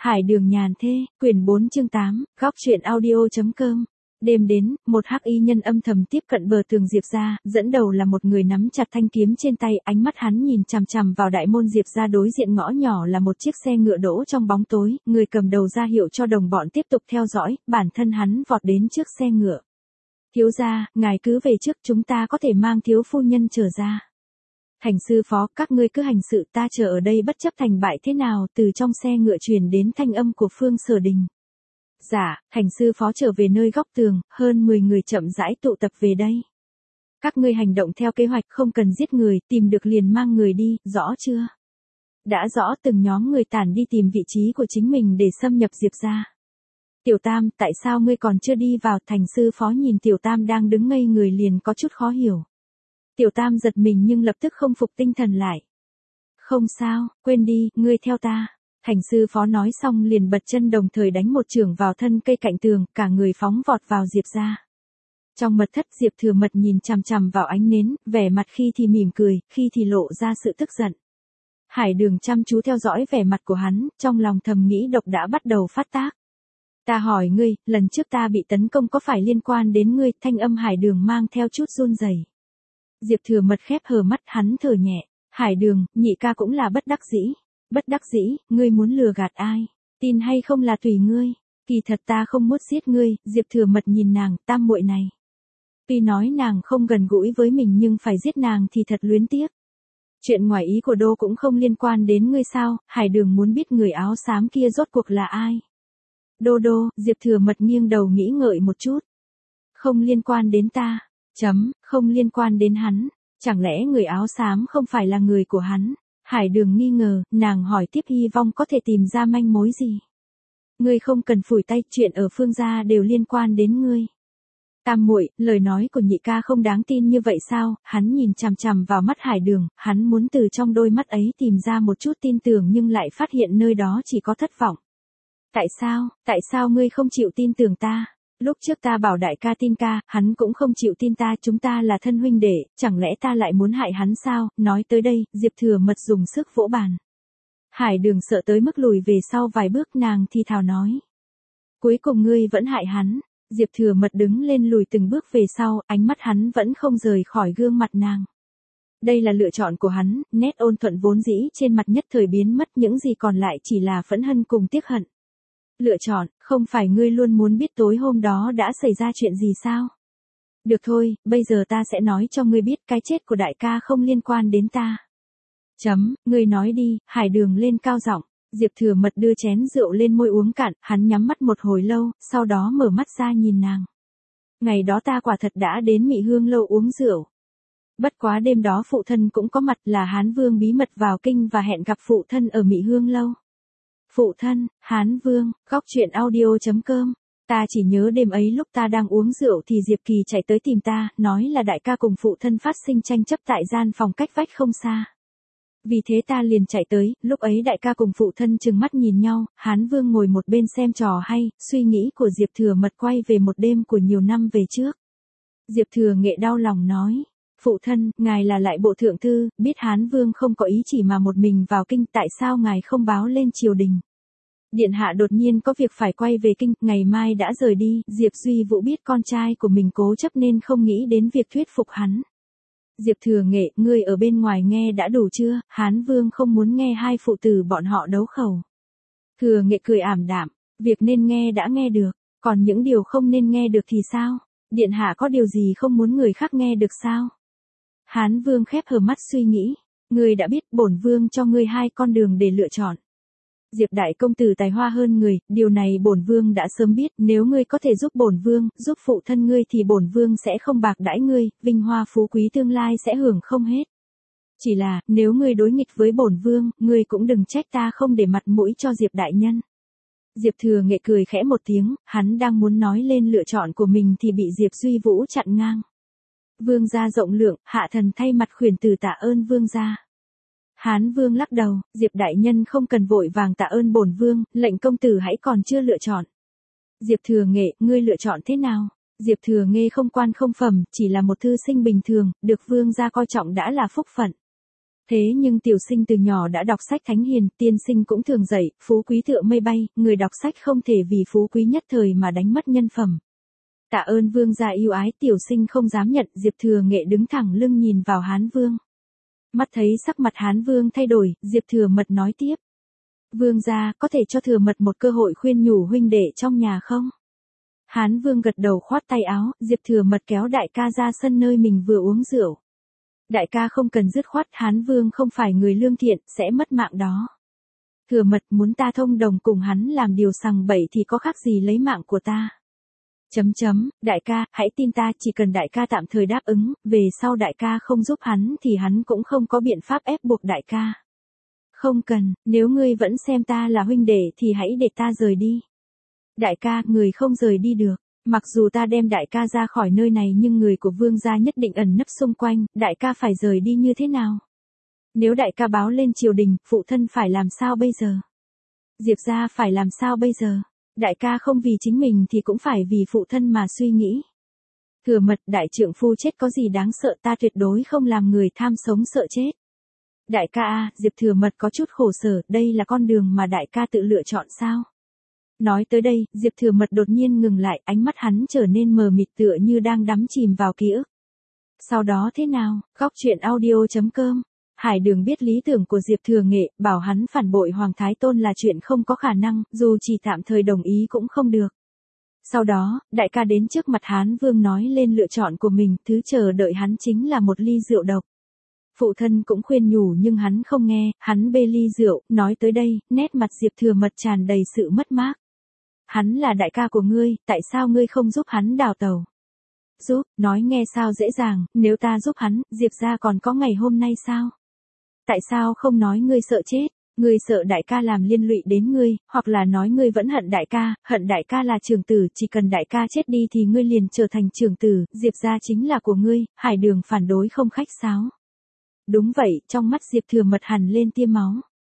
Hải Đường Nhàn Thê, quyển 4 chương 8, góc truyện audio.com. Đêm đến, một hắc y nhân âm thầm tiếp cận bờ tường Diệp gia, dẫn đầu là một người nắm chặt thanh kiếm trên tay, ánh mắt hắn nhìn chằm chằm vào đại môn Diệp gia, đối diện ngõ nhỏ là một chiếc xe ngựa đỗ trong bóng tối, người cầm đầu ra hiệu cho đồng bọn tiếp tục theo dõi, bản thân hắn vọt đến trước xe ngựa. Thiếu gia, ngài cứ về trước, chúng ta có thể mang thiếu phu nhân trở ra. Thành sư phó, các ngươi cứ hành sự, ta chờ ở đây bất chấp thành bại thế nào. Từ trong xe ngựa truyền đến thanh âm của Phương Sở Đình. Dạ, thành sư phó trở về nơi góc tường, hơn 10 người chậm rãi tụ tập về đây. Các ngươi hành động theo kế hoạch, không cần giết người, tìm được liền mang người đi, rõ chưa? Đã rõ. Từng nhóm người tản đi tìm vị trí của chính mình để xâm nhập Diệp gia. Tiểu Tam, tại sao ngươi còn chưa đi vào? Thành sư phó nhìn Tiểu Tam đang đứng ngây người liền có chút khó hiểu. Tiểu Tam giật mình nhưng lập tức không phục tinh thần lại. Không sao, quên đi, ngươi theo ta. Thành sư phó nói xong liền bật chân đồng thời đánh một chưởng vào thân cây cạnh tường, cả người phóng vọt vào Diệp gia. Trong mật thất, Diệp Thừa Mật nhìn chằm chằm vào ánh nến, vẻ mặt khi thì mỉm cười, khi thì lộ ra sự tức giận. Hải Đường chăm chú theo dõi vẻ mặt của hắn, trong lòng thầm nghĩ độc đã bắt đầu phát tác. Ta hỏi ngươi, lần trước ta bị tấn công có phải liên quan đến ngươi? Thanh âm Hải Đường mang theo chút run rẩy. Diệp Thừa Mật khép hờ mắt, hắn thở nhẹ. Hải Đường, nhị ca cũng là bất đắc dĩ. Bất đắc dĩ, ngươi muốn lừa gạt ai? Tin hay không là tùy ngươi. Kỳ thật ta không muốn giết ngươi. Diệp Thừa Mật nhìn nàng, tam muội này. Tuy nói nàng không gần gũi với mình nhưng phải giết nàng thì thật luyến tiếc. Chuyện ngoài ý của Đô cũng không liên quan đến ngươi sao? Hải Đường muốn biết người áo xám kia rốt cuộc là ai. Đô, Diệp Thừa Mật nghiêng đầu nghĩ ngợi một chút. Không liên quan đến ta. Không liên quan đến hắn. Chẳng lẽ người áo xám không phải là người của hắn? Hải Đường nghi ngờ, nàng hỏi tiếp, hy vọng có thể tìm ra manh mối gì. Ngươi không cần phủi tay, chuyện ở Phương gia đều liên quan đến ngươi. Tam muội, lời nói của nhị ca không đáng tin như vậy sao? Hắn nhìn chằm chằm vào mắt Hải Đường, hắn muốn từ trong đôi mắt ấy tìm ra một chút tin tưởng nhưng lại phát hiện nơi đó chỉ có thất vọng. Tại sao ngươi không chịu tin tưởng ta? Lúc trước ta bảo đại ca tin ca, hắn cũng không chịu tin ta, chúng ta là thân huynh đệ, chẳng lẽ ta lại muốn hại hắn sao? Nói tới đây, Diệp Thừa Mật dùng sức vỗ bàn. Hải Đường sợ tới mức lùi về sau vài bước, nàng thì thào nói. Cuối cùng ngươi vẫn hại hắn. Diệp Thừa Mật đứng lên lùi từng bước về sau, ánh mắt hắn vẫn không rời khỏi gương mặt nàng. Đây là lựa chọn của hắn, nét ôn thuận vốn dĩ trên mặt nhất thời biến mất, những gì còn lại chỉ là phẫn hận cùng tiếc hận. Lựa chọn, không phải ngươi luôn muốn biết tối hôm đó đã xảy ra chuyện gì sao? Được thôi, bây giờ ta sẽ nói cho ngươi biết cái chết của đại ca không liên quan đến ta. Ngươi nói đi. Hải Đường lên cao giọng. Diệp Thừa Mật đưa chén rượu lên môi uống cạn, hắn nhắm mắt một hồi lâu, sau đó mở mắt ra nhìn nàng. Ngày đó ta quả thật đã đến Mị Hương lâu uống rượu. Bất quá đêm đó phụ thân cũng có mặt, là Hán Vương bí mật vào kinh và hẹn gặp phụ thân ở Mị Hương lâu. Phụ thân, Hán Vương, góc truyện audio.com. Ta chỉ nhớ đêm ấy lúc ta đang uống rượu thì Diệp Kỳ chạy tới tìm ta, nói là đại ca cùng phụ thân phát sinh tranh chấp tại gian phòng cách vách không xa. Vì thế ta liền chạy tới, lúc ấy đại ca cùng phụ thân trừng mắt nhìn nhau, Hán Vương ngồi một bên xem trò hay, suy nghĩ của Diệp Thừa Mật quay về một đêm của nhiều năm về trước. Diệp Thừa Nghệ đau lòng nói. Phụ thân, ngài là lại bộ thượng thư, biết Hán Vương không có ý chỉ mà một mình vào kinh, tại sao ngài không báo lên triều đình? Điện hạ đột nhiên có việc phải quay về kinh, ngày mai đã rời đi. Diệp Duy Vũ biết con trai của mình cố chấp nên không nghĩ đến việc thuyết phục hắn. Diệp Thừa Nghệ, ngươi ở bên ngoài nghe đã đủ chưa? Hán Vương không muốn nghe hai phụ tử bọn họ đấu khẩu. Thừa Nghệ cười ảm đạm, việc nên nghe đã nghe được, còn những điều không nên nghe được thì sao? Điện hạ có điều gì không muốn người khác nghe được sao? Hán Vương khép hờ mắt suy nghĩ. Ngươi đã biết, bổn vương cho ngươi hai con đường để lựa chọn. Diệp đại công tử tài hoa hơn người, điều này bổn vương đã sớm biết, nếu ngươi có thể giúp bổn vương, giúp phụ thân ngươi thì bổn vương sẽ không bạc đãi ngươi, vinh hoa phú quý tương lai sẽ hưởng không hết. Chỉ là, nếu ngươi đối nghịch với bổn vương, ngươi cũng đừng trách ta không để mặt mũi cho Diệp đại nhân. Diệp Thừa Nghệ cười khẽ một tiếng, hắn đang muốn nói lên lựa chọn của mình thì bị Diệp Duy Vũ chặn ngang. Vương gia rộng lượng, hạ thần thay mặt khuyển tử tạ ơn vương gia. Hán Vương lắc đầu, Diệp đại nhân không cần vội vàng tạ ơn bổn vương, lệnh công tử hãy còn chưa lựa chọn. Diệp Thừa Nghệ, ngươi lựa chọn thế nào? Diệp Thừa Nghệ không quan không phẩm, chỉ là một thư sinh bình thường, được vương gia coi trọng đã là phúc phận. Thế nhưng tiểu sinh từ nhỏ đã đọc sách thánh hiền, tiên sinh cũng thường dạy, phú quý tựa mây bay, người đọc sách không thể vì phú quý nhất thời mà đánh mất nhân phẩm. Tạ ơn vương gia yêu ái, tiểu sinh không dám nhận. Diệp Thừa Nghệ đứng thẳng lưng nhìn vào Hán Vương. Mắt thấy sắc mặt Hán Vương thay đổi, Diệp Thừa Mật nói tiếp. Vương gia, có thể cho Thừa Mật một cơ hội khuyên nhủ huynh đệ trong nhà không? Hán Vương gật đầu khoát tay áo, Diệp Thừa Mật kéo đại ca ra sân nơi mình vừa uống rượu. Đại ca không cần dứt khoát, Hán Vương không phải người lương thiện, sẽ mất mạng đó. Thừa Mật muốn ta thông đồng cùng hắn làm điều sằng bậy thì có khác gì lấy mạng của ta. Đại ca, hãy tin ta, chỉ cần đại ca tạm thời đáp ứng, về sau đại ca không giúp hắn thì hắn cũng không có biện pháp ép buộc đại ca. Không cần, nếu ngươi vẫn xem ta là huynh đệ thì hãy để ta rời đi. Đại ca, người không rời đi được. Mặc dù ta đem đại ca ra khỏi nơi này nhưng người của vương gia nhất định ẩn nấp xung quanh, đại ca phải rời đi như thế nào? Nếu đại ca báo lên triều đình, phụ thân phải làm sao bây giờ? Diệp gia phải làm sao bây giờ? Đại ca không vì chính mình thì cũng phải vì phụ thân mà suy nghĩ. Thừa Mật, đại trượng phu chết có gì đáng sợ, ta tuyệt đối không làm người tham sống sợ chết. Đại ca a, Diệp Thừa Mật có chút khổ sở, đây là con đường mà đại ca tự lựa chọn sao? Nói tới đây, Diệp Thừa Mật đột nhiên ngừng lại, ánh mắt hắn trở nên mờ mịt tựa như đang đắm chìm vào ký ức. Sau đó thế nào? Góc truyện audio.com. Hải Đường biết lý tưởng của Diệp Thừa Nghệ, bảo hắn phản bội Hoàng Thái Tôn là chuyện không có khả năng, dù chỉ tạm thời đồng ý cũng không được. Sau đó, đại ca đến trước mặt Hán Vương nói lên lựa chọn của mình, thứ chờ đợi hắn chính là một ly rượu độc. Phụ thân cũng khuyên nhủ nhưng hắn không nghe, hắn bê ly rượu, nói tới đây, nét mặt Diệp Thừa Mật tràn đầy sự mất mát. Hắn là đại ca của ngươi, tại sao ngươi không giúp hắn đào tẩu? Giúp, nói nghe sao dễ dàng, nếu ta giúp hắn, Diệp gia còn có ngày hôm nay sao? Tại sao không nói ngươi sợ chết, ngươi sợ đại ca làm liên lụy đến ngươi, hoặc là nói ngươi vẫn hận đại ca là trưởng tử, chỉ cần đại ca chết đi thì ngươi liền trở thành trưởng tử, Diệp gia chính là của ngươi. Hải Đường phản đối không khách sáo. Đúng vậy, trong mắt Diệp Thừa Mật hằn lên tia máu.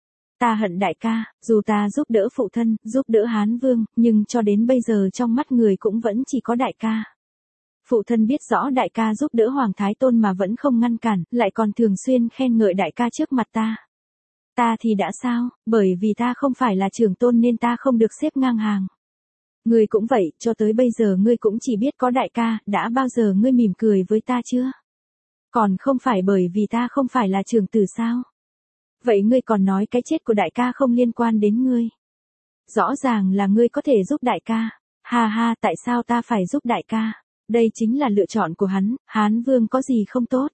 Ta hận đại ca, dù ta giúp đỡ phụ thân, giúp đỡ Hán Vương, nhưng cho đến bây giờ trong mắt người cũng vẫn chỉ có đại ca. Phụ thân biết rõ đại ca giúp đỡ Hoàng Thái Tôn mà vẫn không ngăn cản, lại còn thường xuyên khen ngợi đại ca trước mặt ta. Ta thì đã sao, bởi vì ta không phải là trưởng tôn nên ta không được xếp ngang hàng. Ngươi cũng vậy, cho tới bây giờ ngươi cũng chỉ biết có đại ca, đã bao giờ ngươi mỉm cười với ta chưa? Còn không phải bởi vì ta không phải là trưởng tử sao? Vậy ngươi còn nói cái chết của đại ca không liên quan đến ngươi. Rõ ràng là ngươi có thể giúp đại ca. Ha ha, tại sao ta phải giúp đại ca? Đây chính là lựa chọn của hắn, Hán Vương có gì không tốt.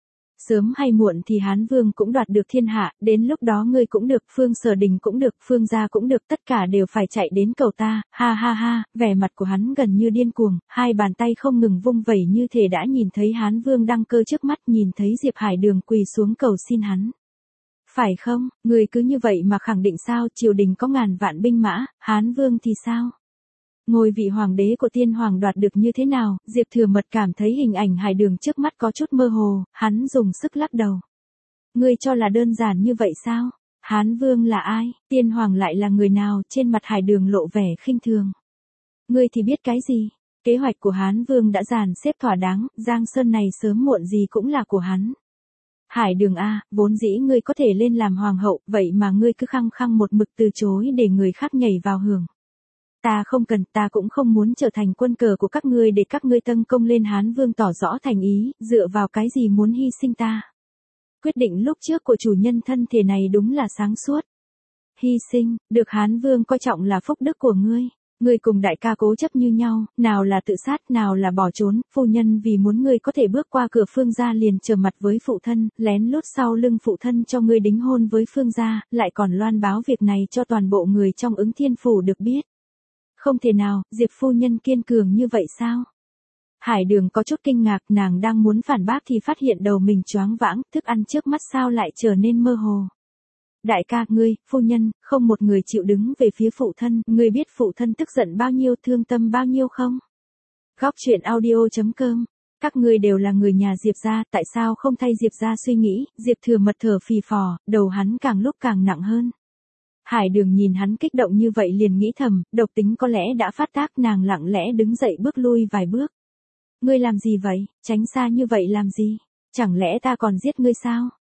Sớm hay muộn thì Hán Vương cũng đoạt được thiên hạ, đến lúc đó ngươi cũng được, Phương Sở Đình cũng được, Phương gia cũng được, tất cả đều phải chạy đến cầu ta. Ha ha ha, vẻ mặt của hắn gần như điên cuồng, hai bàn tay không ngừng vung vẩy như thể đã nhìn thấy Hán Vương đăng cơ trước mắt, nhìn thấy Diệp Hải Đường quỳ xuống cầu xin hắn. Phải không, người cứ như vậy mà khẳng định sao, triều đình có ngàn vạn binh mã, Hán Vương thì sao? Ngôi vị hoàng đế của tiên hoàng đoạt được như thế nào? Diệp Thừa Mật cảm thấy hình ảnh Hải Đường trước mắt có chút mơ hồ, hắn dùng sức lắc đầu. Ngươi cho là đơn giản như vậy sao? Hán Vương là ai? Tiên hoàng lại là người nào? Trên mặt Hải Đường lộ vẻ khinh thường. Ngươi thì biết cái gì? Kế hoạch của Hán Vương đã dàn xếp thỏa đáng, Giang Sơn này sớm muộn gì cũng là của hắn. Hải Đường a, vốn dĩ ngươi có thể lên làm hoàng hậu, vậy mà ngươi cứ khăng khăng một mực từ chối để người khác nhảy vào hưởng. Ta không cần, ta cũng không muốn trở thành quân cờ của các ngươi để các ngươi tấn công lên Hán Vương tỏ rõ thành ý, dựa vào cái gì muốn hy sinh ta. Quyết định lúc trước của chủ nhân thân thể này đúng là sáng suốt. Hy sinh, được Hán Vương coi trọng là phúc đức của ngươi. Ngươi cùng đại ca cố chấp như nhau, nào là tự sát, nào là bỏ trốn, phu nhân vì muốn ngươi có thể bước qua cửa Phương gia liền trở mặt với phụ thân, lén lút sau lưng phụ thân cho ngươi đính hôn với Phương gia, lại còn loan báo việc này cho toàn bộ người trong Ứng Thiên phủ được biết. Không thể nào, Diệp phu nhân kiên cường như vậy sao? Hải Đường có chút kinh ngạc, nàng đang muốn phản bác thì phát hiện đầu mình choáng váng, thức ăn trước mắt sao lại trở nên mơ hồ. Đại ca, ngươi, phu nhân, không một người chịu đứng về phía phụ thân, ngươi biết phụ thân tức giận bao nhiêu, thương tâm bao nhiêu không? Góc truyện audio.com. Các ngươi đều là người nhà Diệp gia, tại sao không thay Diệp gia suy nghĩ? Diệp Thừa Mật thở phì phò, đầu hắn càng lúc càng nặng hơn. Hải Đường nhìn hắn kích động như vậy liền nghĩ thầm, độc tính có lẽ đã phát tác, nàng lặng lẽ đứng dậy bước lui vài bước. Ngươi làm gì vậy, tránh xa như vậy làm gì? Chẳng lẽ ta còn giết ngươi sao?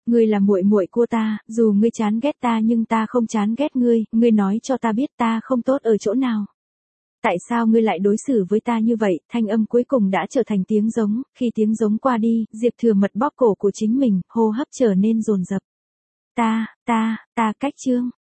Ngươi là muội muội của ta, dù ngươi chán ghét ta nhưng ta không chán ghét ngươi nói cho ta biết ta không tốt ở chỗ nào. Tại sao ngươi lại đối xử với ta như vậy? Thanh âm cuối cùng đã trở thành tiếng giống, khi tiếng giống qua đi, Diệp Thừa Mật bóp cổ của chính mình, hô hấp trở nên dồn dập. Ta, Cách Chương.